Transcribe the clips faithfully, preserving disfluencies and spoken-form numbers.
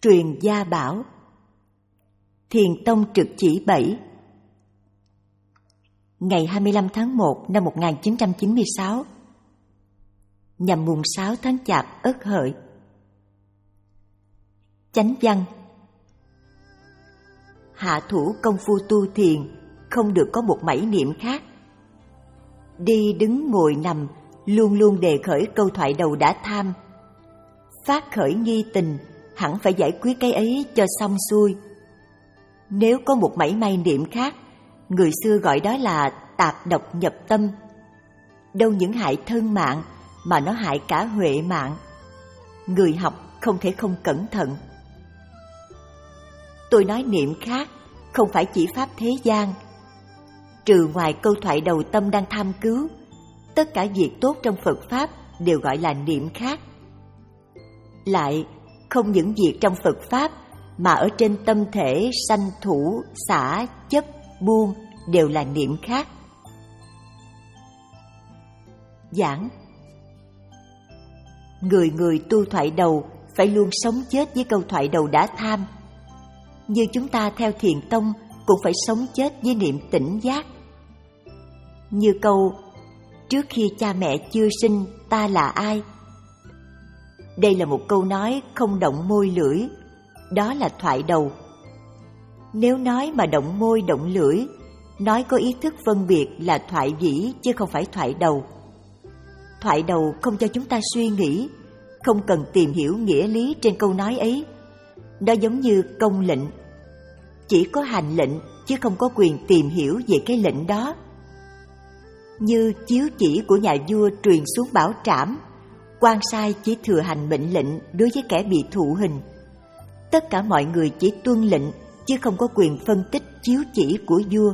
Truyền gia bảo. Thiền tông trực chỉ bảy. Ngày hai mươi lăm tháng một năm một nghìn chín trăm chín mươi sáu, nhằm mùng sáu tháng Chạp Ất Hợi. Chánh văn: hạ thủ công phu tu thiền không được có một mảy niệm khác. Đi đứng ngồi nằm luôn luôn đề khởi câu thoại đầu đã tham. Phát khởi nghi tình hẳn phải giải quyết cái ấy cho xong xuôi. Nếu có một mảy may niệm khác, người xưa gọi đó là tạp độc nhập tâm. Đâu những hại thân mạng mà nó hại cả huệ mạng. Người học không thể không cẩn thận. Tôi nói niệm khác không phải chỉ pháp thế gian. Trừ ngoài câu thoại đầu tâm đang tham cứu, tất cả việc tốt trong Phật Pháp đều gọi là niệm khác. Lại, không những việc trong Phật Pháp mà ở trên tâm thể sanh thủ, xả, chấp, buông đều là niệm khác. Giảng: người người tu thoại đầu phải luôn sống chết với câu thoại đầu đã tham. Như chúng ta theo Thiền tông cũng phải sống chết với niệm tỉnh giác. Như câu trước khi cha mẹ chưa sinh ta là ai. Đây là một câu nói không động môi lưỡi, đó là thoại đầu. Nếu nói mà động môi động lưỡi, nói có ý thức phân biệt là thoại vĩ chứ không phải thoại đầu. Thoại đầu không cho chúng ta suy nghĩ, không cần tìm hiểu nghĩa lý trên câu nói ấy. Nó giống như công lệnh, chỉ có hành lệnh chứ không có quyền tìm hiểu về cái lệnh đó. Như chiếu chỉ của nhà vua truyền xuống bảo trảm, quan sai chỉ thừa hành mệnh lệnh đối với kẻ bị thụ hình. Tất cả mọi người chỉ tuân lệnh chứ không có quyền phân tích chiếu chỉ của vua.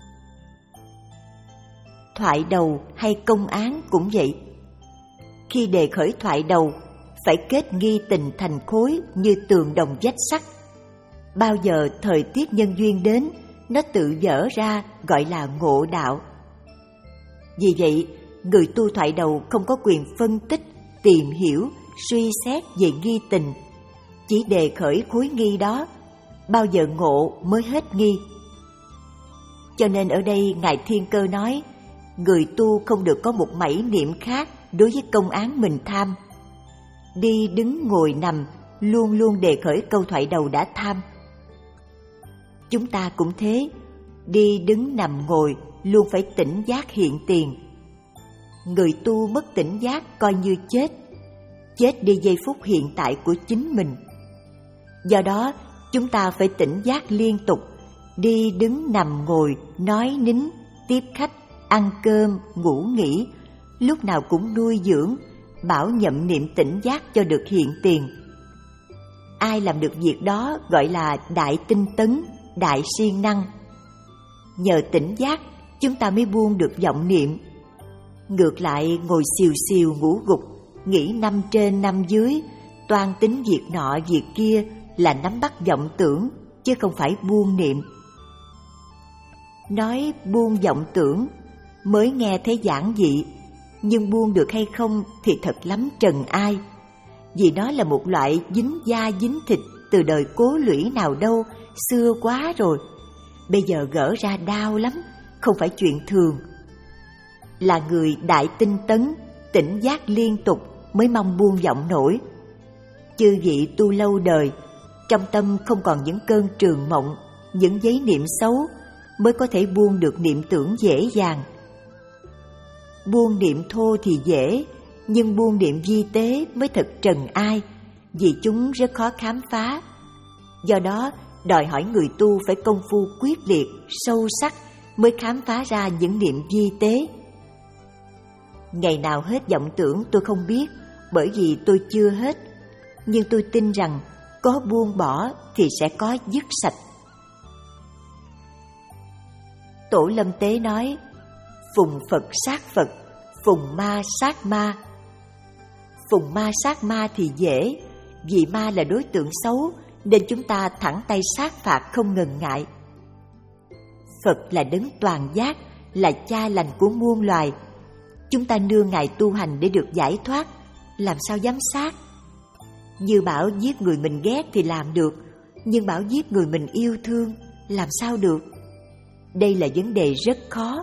Thoại đầu hay công án cũng vậy. Khi đề khởi thoại đầu, phải kết nghi tình thành khối như tường đồng vách sắt. Bao giờ thời tiết nhân duyên đến, nó tự dở ra gọi là ngộ đạo. Vì vậy, người tu thoại đầu không có quyền phân tích, tìm hiểu, suy xét về nghi tình. Chỉ đề khởi khối nghi đó, bao giờ ngộ mới hết nghi. Cho nên ở đây Ngài Thiên Cơ nói, người tu không được có một mảy niệm khác đối với công án mình tham. Đi đứng ngồi nằm luôn luôn đề khởi câu thoại đầu đã tham. Chúng ta cũng thế, đi đứng nằm ngồi luôn phải tỉnh giác hiện tiền. Người tu mất tỉnh giác coi như chết, chết đi giây phút hiện tại của chính mình. Do đó, chúng ta phải tỉnh giác liên tục, đi đứng nằm ngồi, nói nín, tiếp khách, ăn cơm, ngủ nghỉ, lúc nào cũng nuôi dưỡng, bảo nhậm niệm tỉnh giác cho được hiện tiền. Ai làm được việc đó gọi là đại tinh tấn, đại siêng năng. Nhờ tỉnh giác, chúng ta mới buông được vọng niệm. Ngược lại ngồi xìu xìu ngủ gục, nghĩ năm trên năm dưới, toan tính việc nọ việc kia là nắm bắt vọng tưởng, chứ không phải buông niệm. Nói buông vọng tưởng mới nghe thấy giản dị, nhưng buông được hay không thì thật lắm trần ai. Vì nó là một loại dính da dính thịt từ đời cố lũy nào đâu, xưa quá rồi. Bây giờ gỡ ra đau lắm, không phải chuyện thường. Là người đại tinh tấn, tỉnh giác liên tục mới mong buông vọng nổi. Chư vị tu lâu đời, trong tâm không còn những cơn trường mộng, những giấy niệm xấu, mới có thể buông được niệm tưởng dễ dàng. Buông niệm thô thì dễ, nhưng buông niệm vi tế mới thật trần ai, vì chúng rất khó khám phá. Do đó, đòi hỏi người tu phải công phu quyết liệt, sâu sắc mới khám phá ra những niệm vi tế. Ngày nào hết vọng tưởng tôi không biết, bởi vì tôi chưa hết. Nhưng tôi tin rằng có buông bỏ thì sẽ có dứt sạch. Tổ Lâm Tế nói, phùng Phật sát Phật, phùng ma sát ma. Phùng ma sát ma thì dễ, vì ma là đối tượng xấu, nên chúng ta thẳng tay sát phạt không ngần ngại. Phật là đấng toàn giác, là cha lành của muôn loài. Chúng ta nương Ngài tu hành để được giải thoát, làm sao dám sát? Như bảo giết người mình ghét thì làm được, nhưng bảo giết người mình yêu thương làm sao được? Đây là vấn đề rất khó.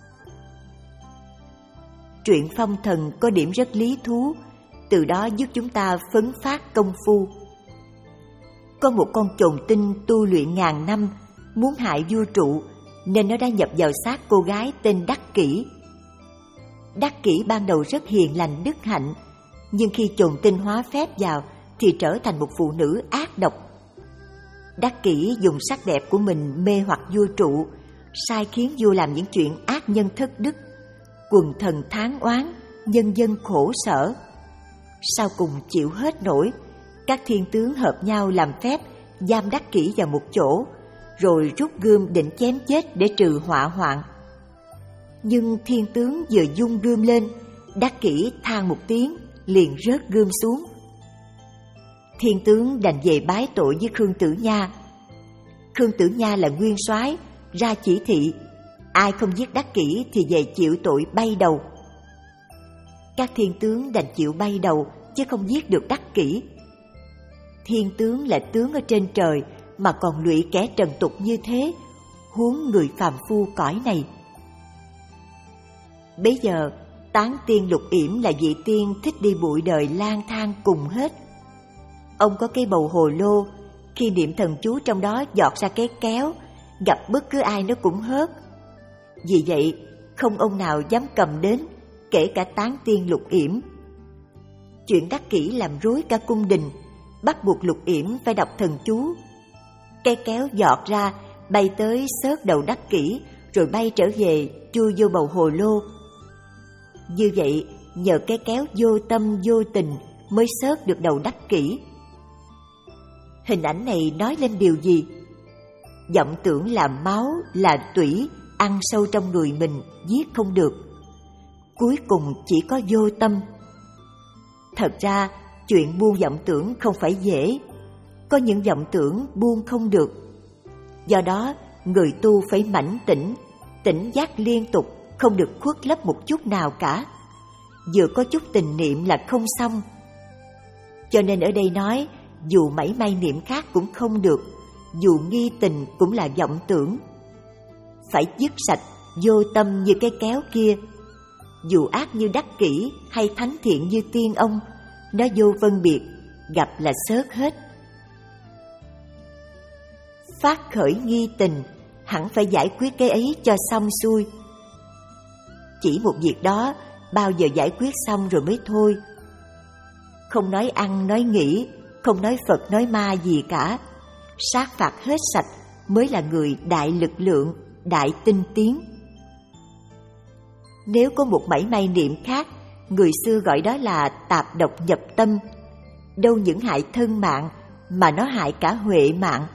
Truyện phong thần có điểm rất lý thú, từ đó giúp chúng ta phấn phát công phu. Có một con chồn tinh tu luyện ngàn năm, muốn hại vua trụ, nên nó đã nhập vào xác cô gái tên Đắc Kỷ. Đắc Kỷ ban đầu rất hiền lành đức hạnh, nhưng khi chồn tinh hóa phép vào thì trở thành một phụ nữ ác độc. Đắc Kỷ dùng sắc đẹp của mình mê hoặc vua trụ, sai khiến vua làm những chuyện ác nhân thất đức, quần thần thán oán, nhân dân khổ sở. Sau cùng chịu hết nổi, các thiên tướng hợp nhau làm phép giam Đắc Kỷ vào một chỗ, rồi rút gươm định chém chết để trừ họa hoạn. Nhưng thiên tướng vừa vung gươm lên, Đắc Kỷ than một tiếng, liền rớt gươm xuống. Thiên tướng đành về bái tội với Khương Tử Nha. Khương Tử Nha là nguyên soái, ra chỉ thị ai không giết Đắc Kỷ thì về chịu tội bay đầu. Các thiên tướng đành chịu bay đầu chứ không giết được Đắc Kỷ. Thiên tướng là tướng ở trên trời mà còn lụy kẻ trần tục như thế, huống người phàm phu cõi này. Bấy giờ Tán Tiên Lục Yểm là vị tiên thích đi bụi đời lang thang cùng hết. Ông có cái bầu hồ lô, khi niệm thần chú trong đó giọt ra cái kéo, gặp bất cứ ai nó cũng hớt. Vì vậy không ông nào dám cầm đến, kể cả Tán Tiên Lục Yểm. Chuyện Đắc Kỷ làm rối cả cung đình, bắt buộc Lục Yểm phải đọc thần chú. Cây kéo giọt ra, bay tới xớt đầu Đắc Kỷ, rồi bay trở về chui vô bầu hồ lô. Như vậy nhờ cái kéo vô tâm vô tình mới xớt được đầu Đắc Kỷ. Hình ảnh này nói lên điều gì? Vọng tưởng là máu, là tủy, ăn sâu trong người mình, giết không được. Cuối cùng chỉ có vô tâm. Thật ra chuyện buông vọng tưởng không phải dễ. Có những vọng tưởng buông không được. Do đó người tu phải mãnh tỉnh, tỉnh giác liên tục, không được khuất lấp một chút nào cả. Vừa có chút tình niệm là không xong. Cho nên ở đây nói, dù mảy may niệm khác cũng không được, dù nghi tình cũng là vọng tưởng. Phải dứt sạch, vô tâm như cái kéo kia. Dù ác như Đắc Kỷ hay thánh thiện như tiên ông, nó vô phân biệt, gặp là xớt hết. Phát khởi nghi tình, hẳn phải giải quyết cái ấy cho xong xuôi. Chỉ một việc đó, bao giờ giải quyết xong rồi mới thôi. Không nói ăn, nói nghĩ, không nói Phật, nói ma gì cả. Sát phạt hết sạch mới là người đại lực lượng, đại tinh tiến. Nếu có một mảy may niệm khác, người xưa gọi đó là tạp độc nhập tâm. Đâu những hại thân mạng, mà nó hại cả huệ mạng.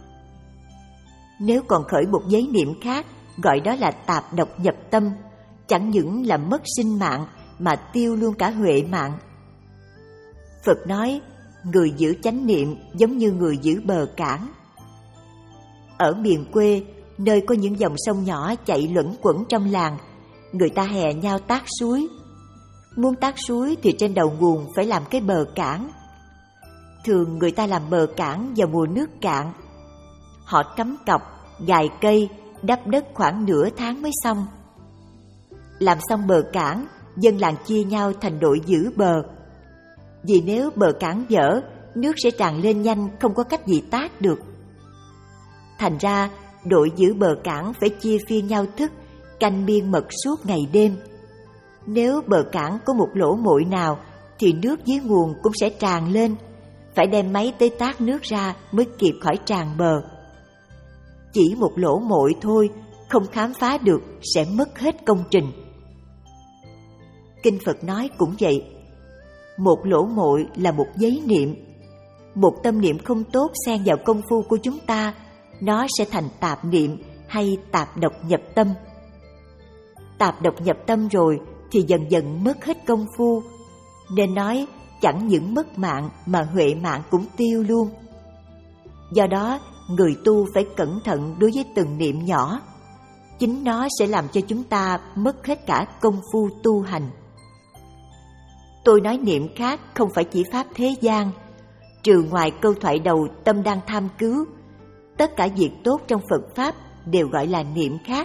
Nếu còn khởi một giấy niệm khác, gọi đó là tạp độc nhập tâm, chẳng những là mất sinh mạng, mà tiêu luôn cả huệ mạng. Phật nói, người giữ chánh niệm giống như người giữ bờ cảng. Ở miền quê, nơi có những dòng sông nhỏ chạy luẩn quẩn trong làng, người ta hè nhau tát suối. Muốn tát suối thì trên đầu nguồn phải làm cái bờ cảng. Thường người ta làm bờ cảng vào mùa nước cạn. Họ cắm cọc, gài cây, đắp đất khoảng nửa tháng mới xong. Làm xong bờ cảng, dân làng chia nhau thành đội giữ bờ. Vì nếu bờ cảng dở, nước sẽ tràn lên nhanh, không có cách gì tát được. Thành ra, đội giữ bờ cảng phải chia phiên nhau thức, canh miên mật suốt ngày đêm. Nếu bờ cảng có một lỗ mội nào, thì nước dưới nguồn cũng sẽ tràn lên. Phải đem máy tới tát nước ra mới kịp khỏi tràn bờ. Chỉ một lỗ mội thôi, không khám phá được sẽ mất hết công trình. Kinh Phật nói cũng vậy. Một lỗ mội là một giấy niệm. Một tâm niệm không tốt xen vào công phu của chúng ta, nó sẽ thành tạp niệm hay tạp độc nhập tâm. Tạp độc nhập tâm rồi thì dần dần mất hết công phu. Nên nói chẳng những mất mạng mà huệ mạng cũng tiêu luôn. Do đó, người tu phải cẩn thận đối với từng niệm nhỏ. Chính nó sẽ làm cho chúng ta mất hết cả công phu tu hành. Tôi nói niệm khác không phải chỉ pháp thế gian. trừ ngoài câu thoại đầu tâm đang tham cứu, tất cả việc tốt trong Phật Pháp đều gọi là niệm khác.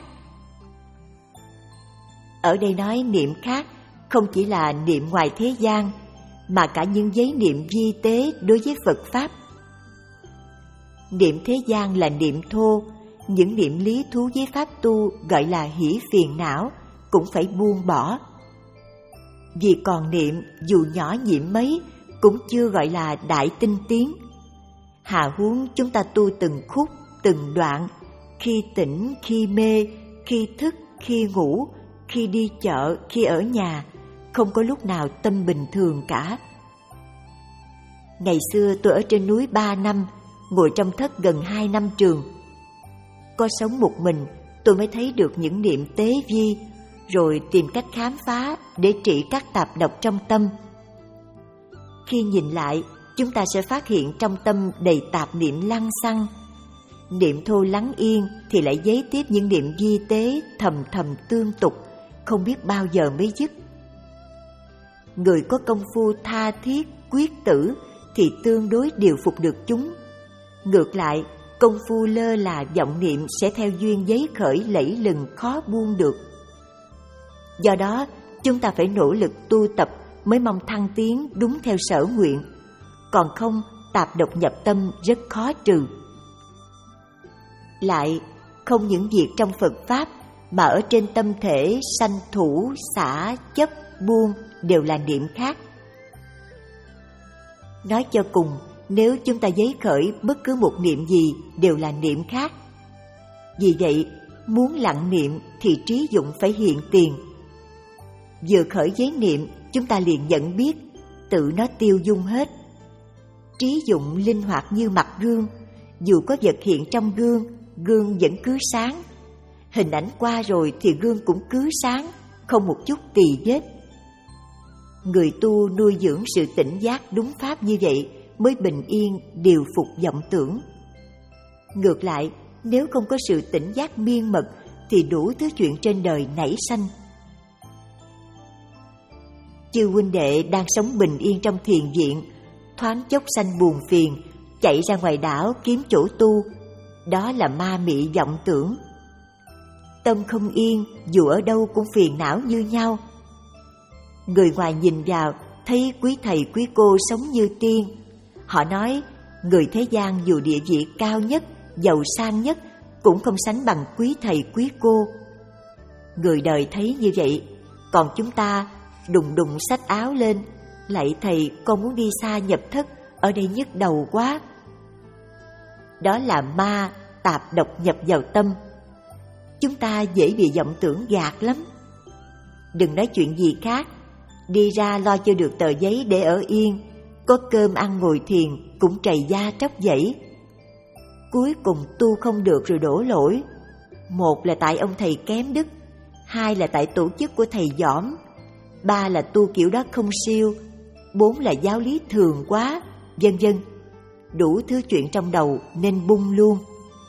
Ở đây nói niệm khác không chỉ là niệm ngoài thế gian, mà cả những giấy niệm vi tế đối với Phật Pháp. Niệm thế gian là niệm thô, những niệm lý thú với Pháp tu gọi là hỷ phiền não, cũng phải buông bỏ. Vì còn niệm dù nhỏ nhiệm mấy cũng chưa gọi là đại tinh tiến. Hà huống chúng ta tu từng khúc, từng đoạn, khi tỉnh, khi mê, khi thức, khi ngủ, khi đi chợ, khi ở nhà, không có lúc nào tâm bình thường cả. Ngày xưa tôi ở trên núi ba năm, ngồi trong thất gần hai năm trường. Có sống một mình, tôi mới thấy được những niệm tế vi, rồi tìm cách khám phá để trị các tạp độc trong tâm. Khi nhìn lại, chúng ta sẽ phát hiện trong tâm đầy tạp niệm lăng xăng. Niệm thô lắng yên thì lại giấy tiếp những niệm vi tế thầm thầm tương tục, không biết bao giờ mới dứt. Người có công phu tha thiết, quyết tử thì tương đối điều phục được chúng. Ngược lại, công phu lơ là vọng niệm sẽ theo duyên giấy khởi lẫy lừng khó buông được. Do đó, chúng ta phải nỗ lực tu tập mới mong thăng tiến đúng theo sở nguyện, còn không tạp độc nhập tâm rất khó trừ. Lại, không những việc trong Phật Pháp mà ở trên tâm thể sanh thủ, xả, chấp, buông đều là niệm khác. Nói cho cùng, nếu chúng ta giấy khởi bất cứ một niệm gì đều là niệm khác. Vì vậy, muốn lặng niệm thì trí dụng phải hiện tiền. Vừa khởi giấy niệm, chúng ta liền nhận biết, tự nó tiêu dung hết. Trí dụng linh hoạt như mặt gương, dù có vật hiện trong gương, gương vẫn cứ sáng. Hình ảnh qua rồi thì gương cũng cứ sáng, không một chút tì vết. Người tu nuôi dưỡng sự tỉnh giác đúng pháp như vậy mới bình yên điều phục vọng tưởng. Ngược lại, nếu không có sự tỉnh giác miên mật thì đủ thứ chuyện trên đời nảy sanh. Chư huynh đệ đang sống bình yên trong thiền viện, thoáng chốc sanh buồn phiền, chạy ra ngoài đảo kiếm chỗ tu, đó là ma mị vọng tưởng. Tâm không yên, dù ở đâu cũng phiền não như nhau. Người ngoài nhìn vào thấy quý thầy quý cô sống như tiên. Họ nói người thế gian dù địa vị cao nhất, giàu sang nhất cũng không sánh bằng quý thầy quý cô. Người đời thấy như vậy, còn chúng ta đùng đùng xách áo lên, lạy thầy con muốn đi xa nhập thất, ở đây nhức đầu quá. Đó là ma tạp độc nhập vào tâm. Chúng ta dễ bị vọng tưởng gạt lắm. Đừng nói chuyện gì khác, đi ra lo cho được tờ giấy để ở yên, có cơm ăn ngồi thiền cũng trầy da tróc dẫy. Cuối cùng tu không được rồi đổ lỗi. Một là tại ông thầy kém đức, hai là tại tổ chức của thầy dỏm, ba là tu kiểu đó không siêu, bốn là giáo lý thường quá, vân vân. Đủ thứ chuyện trong đầu nên bung luôn.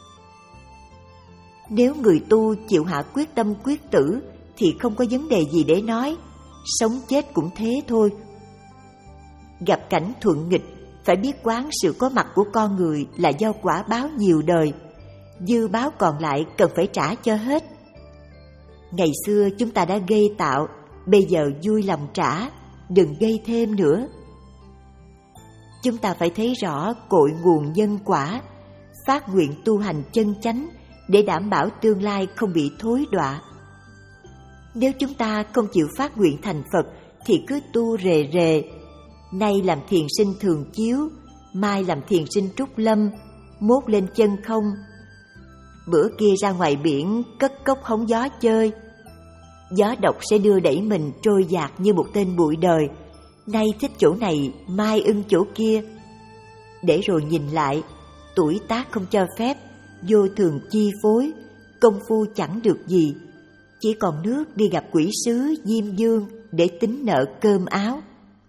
Nếu người tu chịu hạ quyết tâm quyết tử thì không có vấn đề gì để nói, sống chết cũng thế thôi. Gặp cảnh thuận nghịch, phải biết quán sự có mặt của con người là do quả báo nhiều đời, dư báo còn lại cần phải trả cho hết. Ngày xưa chúng ta đã gây tạo, bây giờ vui lòng trả, đừng gây thêm nữa. Chúng ta phải thấy rõ cội nguồn nhân quả, phát nguyện tu hành chân chánh để đảm bảo tương lai không bị thối đọa. Nếu chúng ta không chịu phát nguyện thành Phật thì cứ tu rề rề, nay làm thiền sinh thường chiếu, mai làm thiền sinh trúc lâm, mốt lên chân không, bữa kia ra ngoài biển cất cốc hóng gió chơi. Gió độc sẽ đưa đẩy mình trôi dạt như một tên bụi đời, nay thích chỗ này, mai ưng chỗ kia. Để rồi nhìn lại, tuổi tác không cho phép, vô thường chi phối, công phu chẳng được gì, chỉ còn nước đi gặp quỷ sứ Diêm Dương để tính nợ cơm áo.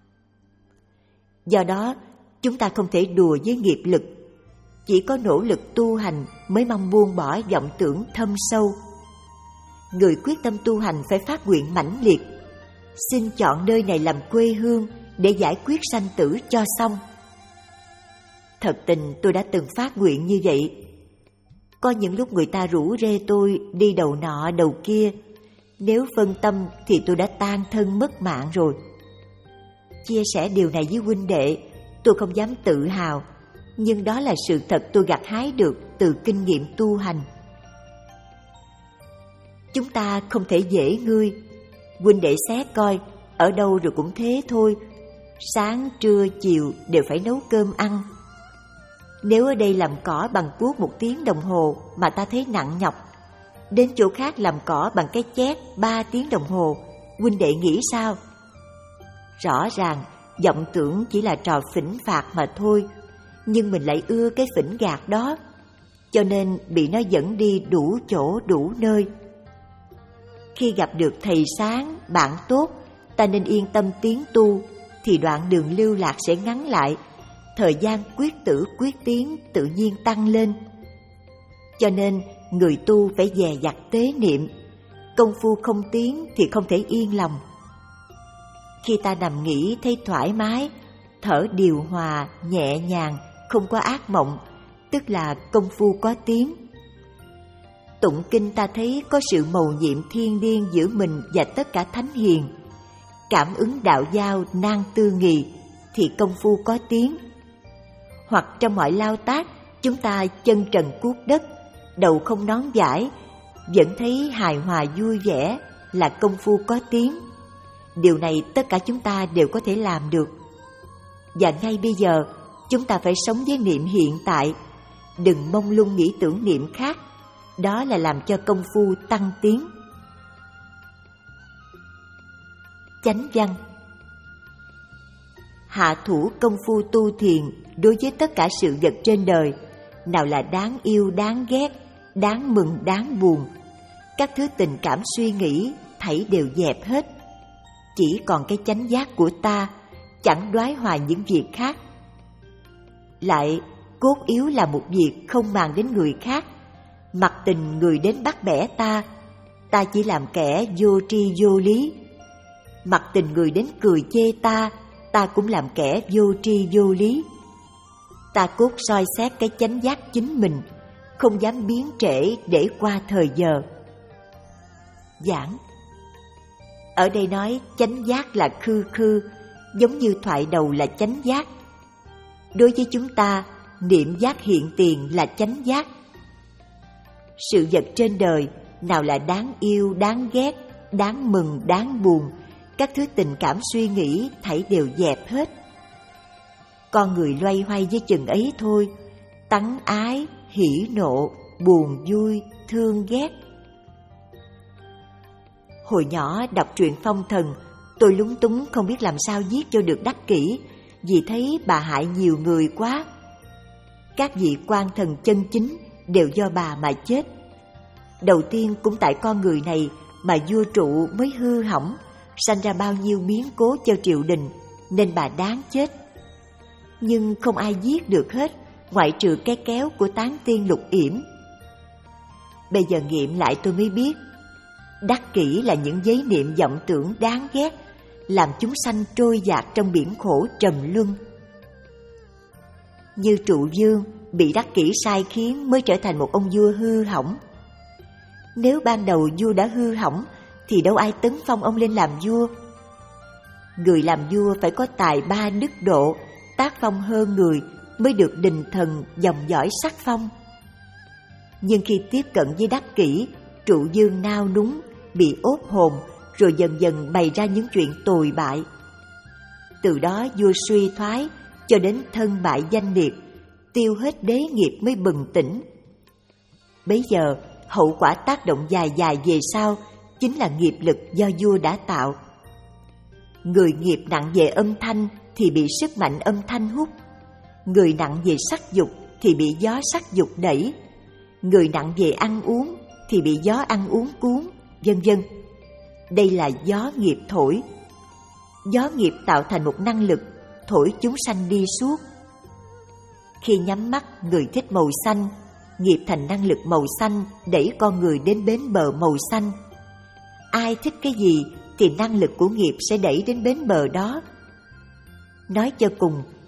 Do đó, chúng ta không thể đùa với nghiệp lực, chỉ có nỗ lực tu hành mới mong buông bỏ vọng tưởng thâm sâu. Người quyết tâm tu hành phải phát nguyện mãnh liệt, xin chọn nơi này làm quê hương để giải quyết sanh tử cho xong. Thật tình tôi đã từng phát nguyện như vậy. Có những lúc người ta rủ rê tôi đi đầu nọ đầu kia, nếu phân tâm thì tôi đã tan thân mất mạng rồi. Chia sẻ điều này với huynh đệ, tôi không dám tự hào, nhưng đó là sự thật tôi gặt hái được từ kinh nghiệm tu hành. Chúng ta không thể dễ ngươi. Huynh đệ xét coi, ở đâu rồi cũng thế thôi. Sáng, trưa, chiều đều phải nấu cơm ăn. Nếu ở đây làm cỏ bằng cuốc một tiếng đồng hồ mà ta thấy nặng nhọc, đến chỗ khác làm cỏ bằng cái chét ba tiếng đồng hồ, huynh đệ nghĩ sao? Rõ ràng vọng tưởng chỉ là trò phỉnh phạt mà thôi, nhưng mình lại ưa cái phỉnh gạt đó, cho nên bị nó dẫn đi đủ chỗ đủ nơi. Khi gặp được thầy sáng, bạn tốt, ta nên yên tâm tiến tu, thì đoạn đường lưu lạc sẽ ngắn lại, thời gian quyết tử quyết tiến tự nhiên tăng lên. Cho nên người tu phải dè dặt tế niệm, công phu không tiến thì không thể yên lòng. Khi ta nằm nghỉ thấy thoải mái, thở điều hòa, nhẹ nhàng, không có ác mộng, tức là công phu có tiến. Tụng kinh ta thấy có sự mầu nhiệm thiên liêng giữa mình và tất cả thánh hiền, cảm ứng đạo giao nan tư nghì thì công phu có tiến. Hoặc trong mọi lao tác, chúng ta chân trần cuốc đất, đầu không nón vải, vẫn thấy hài hòa vui vẻ là công phu có tiến. Điều này tất cả chúng ta đều có thể làm được. Và ngay bây giờ, chúng ta phải sống với niệm hiện tại, đừng mông lung nghĩ tưởng niệm khác, đó là làm cho công phu tăng tiến. Chánh văn. Hạ thủ công phu tu thiền đối với tất cả sự vật trên đời, nào là đáng yêu đáng ghét, đáng mừng đáng buồn, các thứ tình cảm suy nghĩ thảy đều dẹp hết. Chỉ còn cái chánh giác của ta, chẳng đoái hoài những việc khác. Lại, cốt yếu là một việc không màng đến người khác. Mặc tình người đến bắt bẻ ta, ta chỉ làm kẻ vô tri vô lý. Mặc tình người đến cười chê ta, ta cũng làm kẻ vô tri vô lý. Ta cốt soi xét cái chánh giác chính mình, không dám biến trễ để qua thời giờ. Giảng. Ở đây nói chánh giác là khư khư, giống như thoại đầu là chánh giác. Đối với chúng ta, niệm giác hiện tiền là chánh giác. Sự vật trên đời, nào là đáng yêu, đáng ghét, đáng mừng, đáng buồn, các thứ tình cảm suy nghĩ thảy đều dẹp hết. Con người loay hoay với chừng ấy thôi, tắng ái, hỉ nộ, buồn vui, thương ghét. Hồi nhỏ đọc truyện phong thần, tôi lúng túng không biết làm sao viết cho được đắc kỷ, vì thấy bà hại nhiều người quá. Các vị quan thần chân chính đều do bà mà chết. Đầu tiên cũng tại con người này mà vua trụ mới hư hỏng, sanh ra bao nhiêu biến cố cho triều đình, nên bà đáng chết. Nhưng không ai giết được hết, ngoại trừ cái kéo của tán tiên Lục Yểm. Bây giờ nghiệm lại tôi mới biết, đắc kỷ là những giấy niệm vọng tưởng đáng ghét, làm chúng sanh trôi dạt trong biển khổ trầm luân. Như Trụ Vương bị đắc kỷ sai khiến mới trở thành một ông vua hư hỏng. Nếu ban đầu vua đã hư hỏng thì đâu ai tấn phong ông lên làm vua. Người làm vua phải có tài ba đức độ, tác phong hơn người mới được đình thần dòng dõi sắc phong. Nhưng khi tiếp cận với đắc kỷ, Trụ Vương nao núng, bị ốt hồn, rồi dần dần bày ra những chuyện tồi bại. Từ đó vua suy thoái, cho đến thân bại danh liệt, tiêu hết đế nghiệp mới bừng tỉnh. Bấy giờ, hậu quả tác động dài dài về sau chính là nghiệp lực do vua đã tạo. Người nghiệp nặng về âm thanh thì bị sức mạnh âm thanh hút. Người nặng về sắc dục thì bị gió sắc dục đẩy. Người nặng về ăn uống thì bị gió ăn uống cuốn, vân vân. Đây là gió nghiệp thổi. Gió nghiệp tạo thành một năng lực, thổi chúng sanh đi suốt. Khi nhắm mắt người thích màu xanh, nghiệp thành năng lực màu xanh đẩy con người đến bến bờ màu xanh. Ai thích cái gì thì năng lực của nghiệp sẽ đẩy đến bến bờ đó. Nói cho cùng,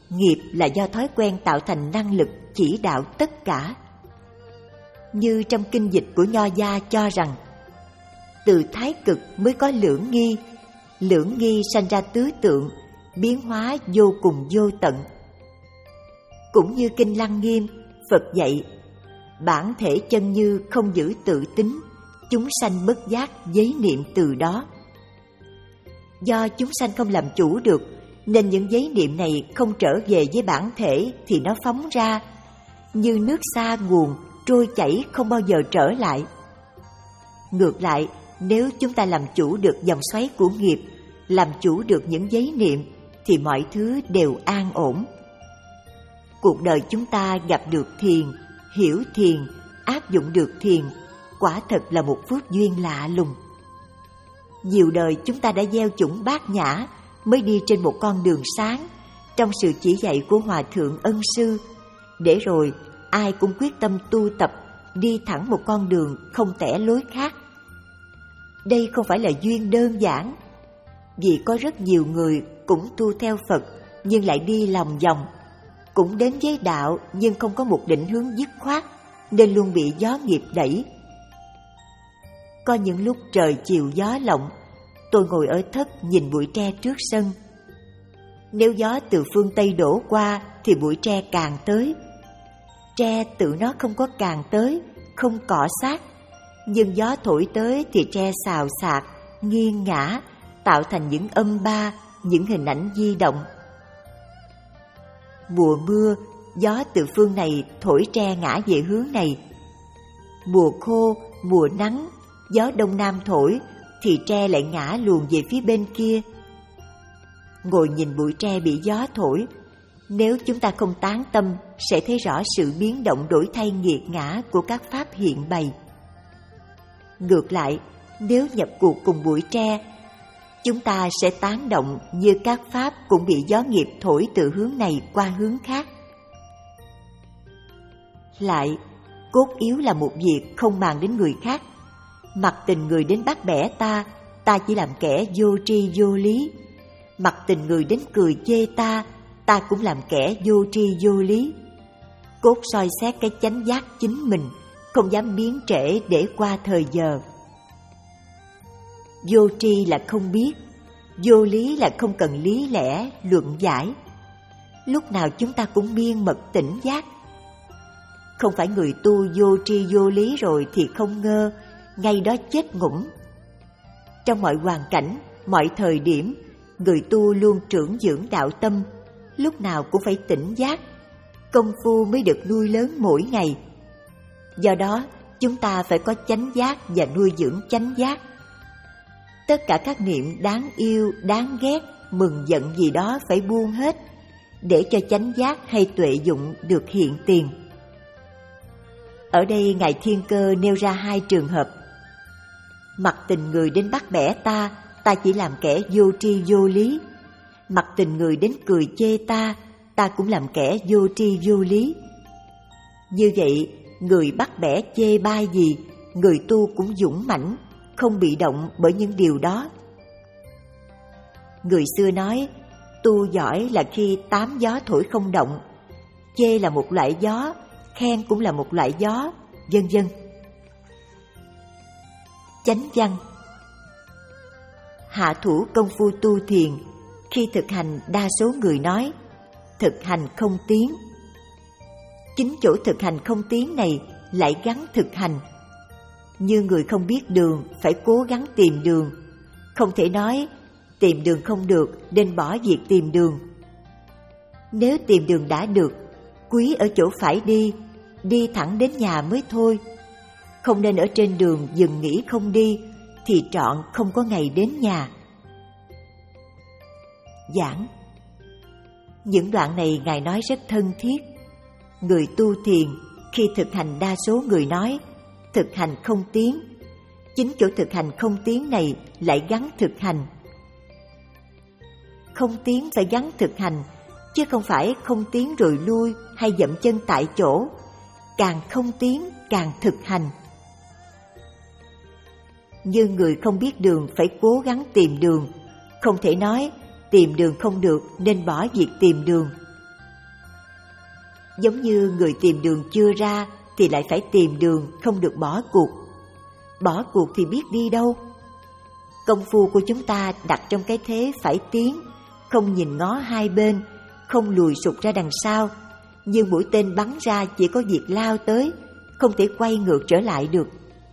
nghiệp là do thói quen tạo thành năng lực chỉ đạo tất cả. Như trong kinh dịch của Nho gia cho rằng, từ thái cực mới có lưỡng nghi, lưỡng nghi sanh ra tứ tượng, biến hóa vô cùng vô tận. Cũng như kinh Lăng Nghiêm, Phật dạy, bản thể chân như không giữ tự tính, chúng sanh bất giác giấy niệm từ đó. Do chúng sanh không làm chủ được, nên những giấy niệm này không trở về với bản thể thì nó phóng ra, như nước xa nguồn, trôi chảy không bao giờ trở lại. Ngược lại, nếu chúng ta làm chủ được dòng xoáy của nghiệp, làm chủ được những giấy niệm, thì mọi thứ đều an ổn. Cuộc đời chúng ta gặp được thiền, hiểu thiền, áp dụng được thiền, quả thật là một phước duyên lạ lùng. Nhiều đời chúng ta đã gieo chủng bát nhã, mới đi trên một con đường sáng, trong sự chỉ dạy của Hòa Thượng Ân Sư, để rồi ai cũng quyết tâm tu tập, đi thẳng một con đường không tẻ lối khác. Đây không phải là duyên đơn giản, vì có rất nhiều người cũng tu theo Phật nhưng lại đi lòng vòng, cũng đến với đạo nhưng không có một định hướng dứt khoát, nên luôn bị gió nghiệp đẩy. Có những lúc trời chiều gió lộng, tôi ngồi ở thất nhìn bụi tre trước sân. Nếu gió từ phương Tây đổ qua thì bụi tre càng tới. Tre tự nó không có càng tới, không cọ sát, nhưng gió thổi tới thì tre xào xạc, nghiêng ngã, tạo thành những âm ba, những hình ảnh di động. Mùa mưa, gió từ phương này thổi tre ngã về hướng này. Mùa khô, mùa nắng, gió đông nam thổi thì tre lại ngã luồn về phía bên kia. Ngồi nhìn bụi tre bị gió thổi, nếu chúng ta không tán tâm sẽ thấy rõ sự biến động đổi thay nghiệt ngã của các pháp hiện bày. Ngược lại, nếu nhập cuộc cùng bụi tre, chúng ta sẽ tán động như các pháp cũng bị gió nghiệp thổi từ hướng này qua hướng khác. Lại, cốt yếu là một việc không màng đến người khác. Mặc tình người đến bắt bẻ ta, ta chỉ làm kẻ vô tri vô lý. Mặc tình người đến cười chê ta, ta cũng làm kẻ vô tri vô lý. Cốt soi xét cái chánh giác chính mình, không dám biến trễ để qua thời giờ. Vô tri là không biết, vô lý là không cần lý lẽ, luận giải. Lúc nào chúng ta cũng miên mật tỉnh giác. Không phải người tu vô tri vô lý rồi thì không ngơ, ngay đó chết ngủm. Trong mọi hoàn cảnh, mọi thời điểm, người tu luôn trưởng dưỡng đạo tâm, lúc nào cũng phải tỉnh giác, công phu mới được nuôi lớn mỗi ngày. Do đó, chúng ta phải có chánh giác và nuôi dưỡng chánh giác. Tất cả các niệm đáng yêu, đáng ghét, mừng giận gì đó phải buông hết, để cho chánh giác hay tuệ dụng được hiện tiền. Ở đây Ngài Thiên Cơ nêu ra hai trường hợp. Mặc tình người đến bắt bẻ ta, ta chỉ làm kẻ vô tri vô lý. Mặc tình người đến cười chê ta, ta cũng làm kẻ vô tri vô lý. Như vậy, người bắt bẻ chê bai gì, người tu cũng dũng mãnh, không bị động bởi những điều đó. Người xưa nói, tu giỏi là khi tám gió thổi không động, chê là một loại gió, khen cũng là một loại gió, vân vân. Chánh văn. Hạ thủ công phu tu thiền, khi thực hành đa số người nói thực hành không tiến. Chính chỗ thực hành không tiến này lại gắn thực hành. Như người không biết đường phải cố gắng tìm đường, không thể nói tìm đường không được nên bỏ việc tìm đường. Nếu tìm đường đã được, quý ở chỗ phải đi, đi thẳng đến nhà mới thôi. Không nên ở trên đường dừng nghỉ không đi, thì trọn không có ngày đến nhà. Giảng. Những đoạn này Ngài nói rất thân thiết. Người tu thiền, khi thực hành đa số người nói thực hành không tiến. Chính chỗ thực hành không tiến này lại gắn thực hành. Không tiến phải gắn thực hành, chứ không phải không tiến rồi lui hay dậm chân tại chỗ. Càng không tiến càng thực hành. Như người không biết đường phải cố gắng tìm đường, không thể nói tìm đường không được nên bỏ việc tìm đường. Giống như người tìm đường chưa ra thì lại phải tìm đường, không được bỏ cuộc. Bỏ cuộc thì biết đi đâu? Công phu của chúng ta đặt trong cái thế phải tiến, không nhìn ngó hai bên, không lùi sụt ra đằng sau. Nhưng mũi tên bắn ra chỉ có việc lao tới, không thể quay ngược trở lại được.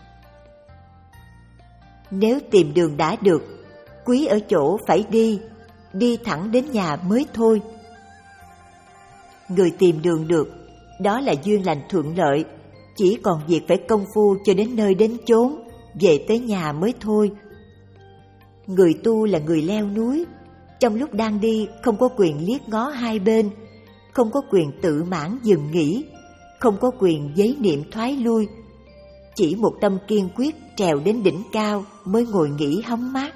Nếu tìm đường đã được, quý ở chỗ phải đi, đi thẳng đến nhà mới thôi. Người tìm đường được, đó là duyên lành thuận lợi, chỉ còn việc phải công phu cho đến nơi đến chốn, về tới nhà mới thôi. Người tu là người leo núi, trong lúc đang đi không có quyền liếc ngó hai bên, không có quyền tự mãn dừng nghỉ, không có quyền giấy niệm thoái lui. Chỉ một tâm kiên quyết trèo đến đỉnh cao mới ngồi nghỉ hóng mát.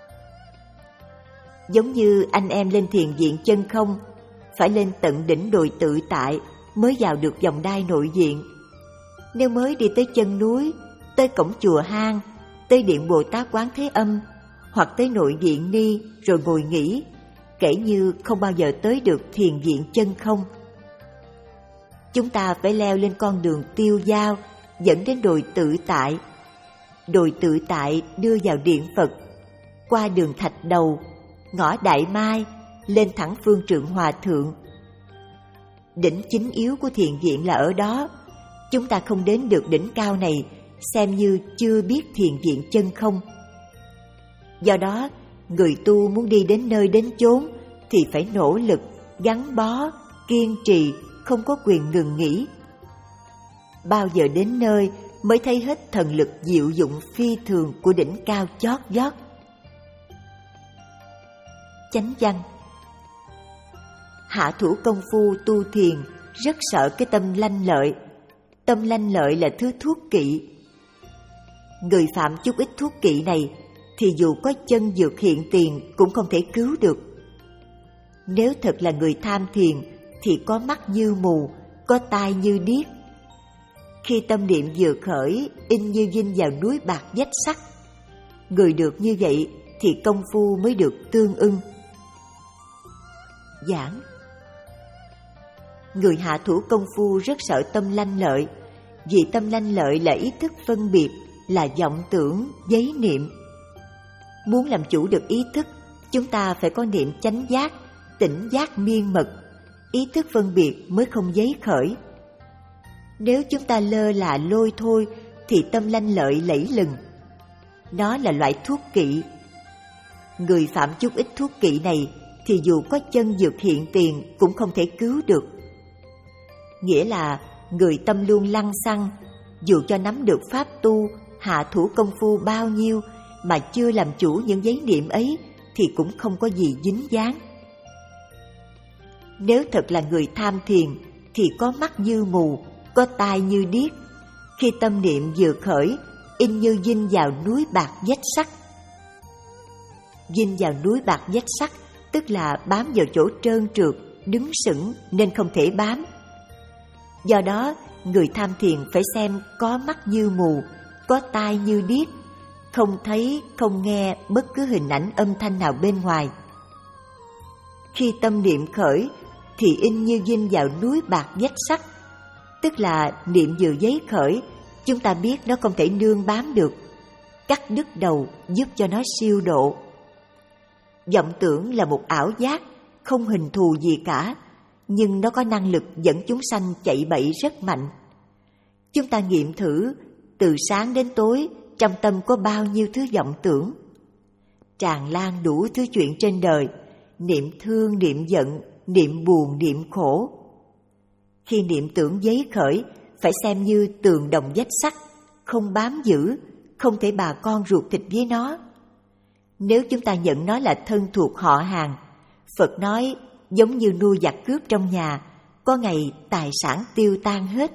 Giống như anh em lên thiền viện chân không, phải lên tận đỉnh đồi Tự Tại mới vào được vòng đai nội viện. Nếu mới đi tới chân núi, tới cổng chùa Hang, tới điện Bồ Tát Quán Thế Âm, hoặc tới nội viện Ni rồi ngồi nghỉ, kể như không bao giờ tới được thiền viện chân không. Chúng ta phải leo lên con đường tiêu dao dẫn đến đồi Tự Tại. Đồi Tự Tại đưa vào điện Phật, qua đường Thạch Đầu, ngõ Đại Mai, lên thẳng Phương Trượng Hòa Thượng. Đỉnh chính yếu của thiền viện là ở đó. Chúng ta không đến được đỉnh cao này, xem như chưa biết thiền viện chân không. Do đó, người tu muốn đi đến nơi đến chốn thì phải nỗ lực, gắn bó, kiên trì, không có quyền ngừng nghỉ. Bao giờ đến nơi mới thấy hết thần lực diệu dụng phi thường của đỉnh cao chót vót. Chánh văn. Hạ thủ công phu tu thiền rất sợ cái tâm lanh lợi. Tâm lanh lợi là thứ thuốc kỵ. Người phạm chút ít thuốc kỵ này thì dù có chân dược hiện tiền cũng không thể cứu được. Nếu thật là người tham thiền thì có mắt như mù, có tai như điếc. Khi tâm niệm vừa khởi, in như vinh vào núi bạc vách sắt. Người được như vậy thì công phu mới được tương ưng. Giảng. Người hạ thủ công phu rất sợ tâm lanh lợi, vì tâm lanh lợi là ý thức phân biệt, là vọng tưởng, giấy niệm. Muốn làm chủ được ý thức, chúng ta phải có niệm chánh giác, tỉnh giác miên mật, ý thức phân biệt mới không giấy khởi. Nếu chúng ta lơ là lôi thôi thì tâm lanh lợi lẫy lừng. Nó là loại thuốc kỵ. Người phạm chút ít thuốc kỵ này thì dù có chân dược hiện tiền cũng không thể cứu được. Nghĩa là người tâm luôn lăng xăng, dù cho nắm được pháp tu, hạ thủ công phu bao nhiêu mà chưa làm chủ những giấy niệm ấy thì cũng không có gì dính dáng. Nếu thật là người tham thiền thì có mắt như mù, có tai như điếc. Khi tâm niệm vừa khởi, in như vinh vào núi bạc vách sắt. Vinh vào núi bạc vách sắt tức là bám vào chỗ trơn trượt, đứng sững nên không thể bám. Do đó, người tham thiền phải xem có mắt như mù, có tai như điếc, không thấy, không nghe bất cứ hình ảnh âm thanh nào bên ngoài. Khi tâm niệm khởi thì in như vinh vào núi bạc vách sắt, tức là niệm vừa giấy khởi, chúng ta biết nó không thể nương bám được, cắt đứt đầu giúp cho nó siêu độ. Vọng tưởng là một ảo giác, không hình thù gì cả, nhưng nó có năng lực dẫn chúng sanh chạy bậy rất mạnh. Chúng ta nghiệm thử, từ sáng đến tối, trong tâm có bao nhiêu thứ vọng tưởng. Tràn lan đủ thứ chuyện trên đời, niệm thương, niệm giận, niệm buồn, niệm khổ. Khi niệm tưởng giấy khởi, phải xem như tường đồng vách sắt, không bám giữ, không thể bà con ruột thịt với nó. Nếu chúng ta nhận nó là thân thuộc họ hàng, Phật nói giống như nuôi giặc cướp trong nhà, có ngày tài sản tiêu tan hết.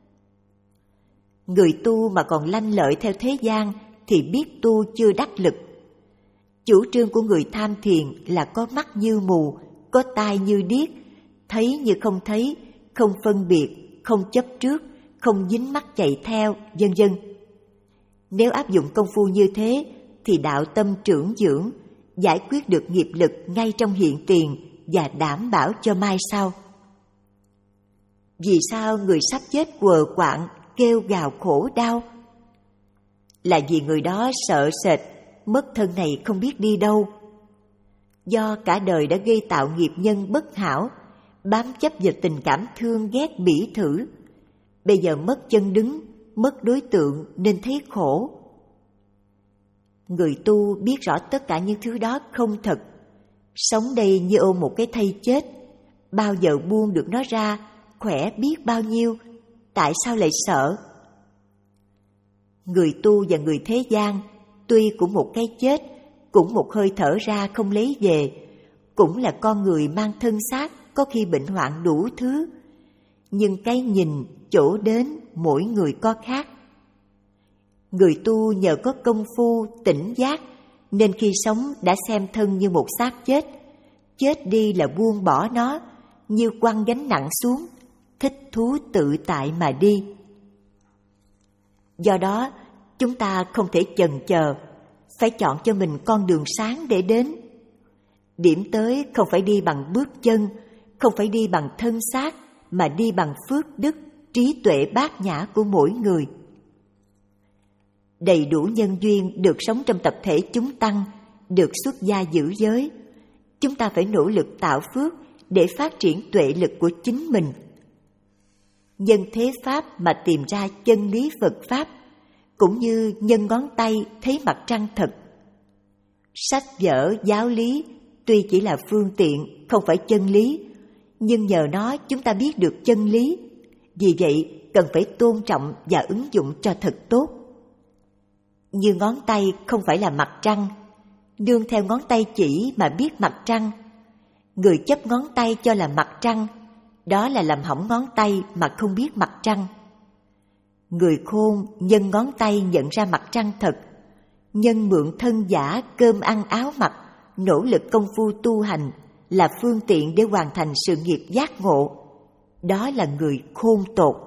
Người tu mà còn lanh lợi theo thế gian thì biết tu chưa đắc lực. Chủ trương của người tham thiền là có mắt như mù, có tai như điếc, thấy như không thấy, không phân biệt, không chấp trước, không dính mắc chạy theo, vân vân. Nếu áp dụng công phu như thế thì đạo tâm trưởng dưỡng, giải quyết được nghiệp lực ngay trong hiện tiền và đảm bảo cho mai sau. Vì sao người sắp chết quờ quạng kêu gào khổ đau? Là vì người đó sợ sệt mất thân này không biết đi đâu. Do cả đời đã gây tạo nghiệp nhân bất hảo, bám chấp vào tình cảm thương ghét bỉ thử. Bây giờ mất chân đứng, mất đối tượng nên thấy khổ. Người tu biết rõ tất cả những thứ đó không thật. Sống đây như ôm một cái thây chết, bao giờ buông được nó ra, khỏe biết bao nhiêu, tại sao lại sợ? Người tu và người thế gian, tuy cũng một cái chết, cũng một hơi thở ra không lấy về, cũng là con người mang thân xác, có khi bệnh hoạn đủ thứ. Nhưng cái nhìn, chỗ đến, mỗi người có khác. Người tu nhờ có công phu, tỉnh giác, nên khi sống đã xem thân như một xác chết. Chết đi là buông bỏ nó, như quăng gánh nặng xuống, thích thú tự tại mà đi. Do đó, chúng ta không thể chần chờ, phải chọn cho mình con đường sáng để đến. Điểm tới không phải đi bằng bước chân, không phải đi bằng thân xác, mà đi bằng phước đức, trí tuệ bát nhã của mỗi người. Đầy đủ nhân duyên được sống trong tập thể chúng tăng, được xuất gia giữ giới. Chúng ta phải nỗ lực tạo phước để phát triển tuệ lực của chính mình. Nhân thế pháp mà tìm ra chân lý Phật Pháp, cũng như nhân ngón tay thấy mặt trăng thật. Sách vở, giáo lý tuy chỉ là phương tiện, không phải chân lý, nhưng nhờ nó chúng ta biết được chân lý. Vì vậy, cần phải tôn trọng và ứng dụng cho thật tốt. Như ngón tay không phải là mặt trăng, nương theo ngón tay chỉ mà biết mặt trăng. Người chấp ngón tay cho là mặt trăng, đó là làm hỏng ngón tay mà không biết mặt trăng. Người khôn nhân ngón tay nhận ra mặt trăng thật, nhân mượn thân giả cơm ăn áo mặc, nỗ lực công phu tu hành là phương tiện để hoàn thành sự nghiệp giác ngộ. Đó là người khôn tột.